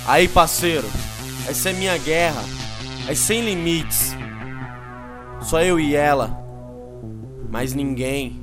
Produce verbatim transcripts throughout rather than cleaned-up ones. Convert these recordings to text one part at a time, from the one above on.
Aí, parceiro, essa é minha guerra, é sem limites. Só eu e ela, mais ninguém.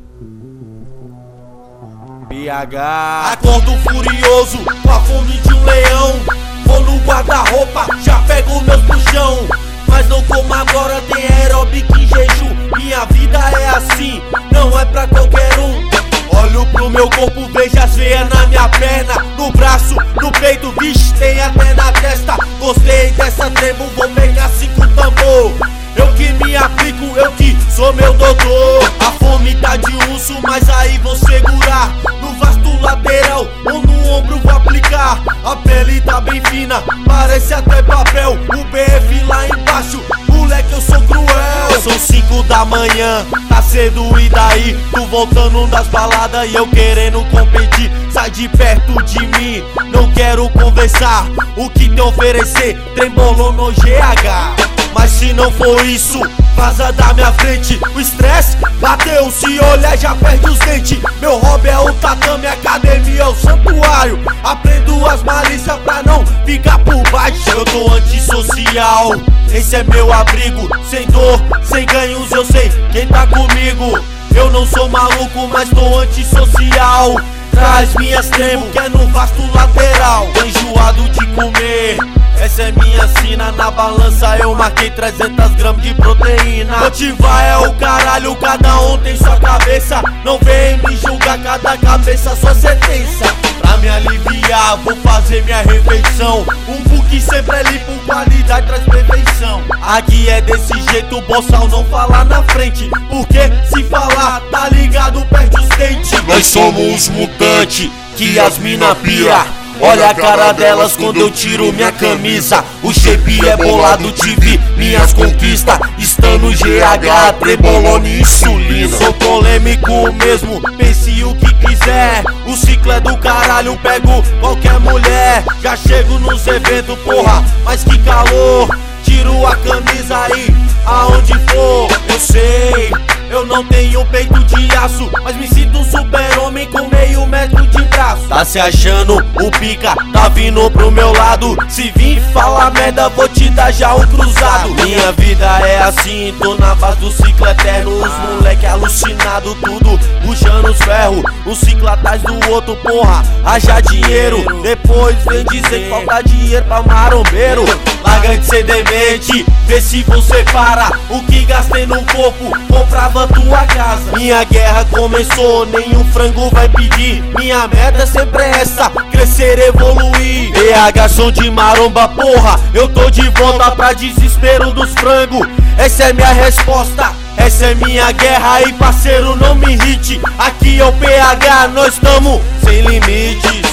B H. Acordo furioso, com a fome de um leão. Vou no guarda-roupa, já pego meus puxão. Mas não como agora, tem aeróbica em jejum. Minha vida é assim, não é pra qualquer um. Olho pro meu corpo, vejo as veias na minha perna, no braço, no peito, vixe, tem até na testa. Gostei dessa tremo, vou pegar cinco tambor. Eu que me aplico, eu que sou meu doutor. A fome tá de urso, mas aí vou segurar. No vasto lateral ou no ombro vou aplicar. A pele tá bem fina, parece até papel. O B F lá embaixo, moleque, eu sou cruel. São cinco da manhã, tá cedo e daí? Tu voltando das baladas e eu querendo competir. Sai de perto de mim, não quero conversar. O que te oferecer, trembolou no G H. Mas se não for isso, vaza da minha frente. O estresse bateu, se olhar já perde os dentes. Meu hobby é o tatame, academia é o santuário. Aprendo as malícias pra não ficar por baixo. Eu tô antissocial, esse é meu abrigo. Sem dor, sem ganhos, eu sei quem tá comigo. Eu não sou maluco, mas tô antissocial. Traz minhas tremo, que é no vasto lateral. Tô enjoado de comer, essa é minha sina. Na balança eu marquei trezentos gramas de proteína. Motivar é o caralho, cada um tem sua cabeça. Não vem me julgar, cada cabeça sua sentença. Pra me aliviar, vou fazer minha refeição. Um book sempre é limpo, qualidade traz perfeição. Aqui é desse jeito, boçal não falar na frente. Porque se falar, tá ligado, perde os dentes. Nós somos mutantes, que as mina pia. Olha a cara delas quando eu tiro minha camisa. O shape é bolado, tive minhas conquistas. Estando G H, trebolone e insulina. Sou polêmico mesmo, pense o que quiser. O ciclo é do caralho, pego qualquer mulher. Já chego nos eventos, porra, mas que calor. Tiro a camisa aí, aonde for. Eu sei, eu não tenho peito de aço, mas me sinto um super-homem com meio metro de braço. Tá se achando o pica, tá vindo pro meu lado. Se vir falar merda, vou te dar já um cruzado. Minha vida é assim, tô na base do ciclo eterno. Os moleque alucinado, tudo puxando os ferros. Um ciclo atrás do outro, porra, haja dinheiro. Depois vem dizer que falta dinheiro pra marombeiro. Larga de ser demente, vê se você para. O que gastei no corpo, comprava tua casa. Minha guerra começou, nenhum frango vai pedir. Minha meta sempre é essa, crescer, evoluir. B H som de maromba, porra, eu tô de volta pra desespero dos frangos. Essa é minha resposta, essa é minha guerra. Aí parceiro, não me irrite, aqui é o P H, nós tamo sem limites.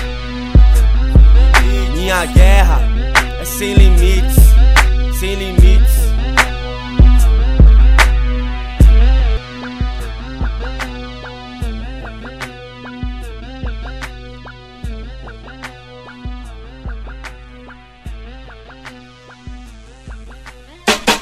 Minha guerra é sem limites, sem limites.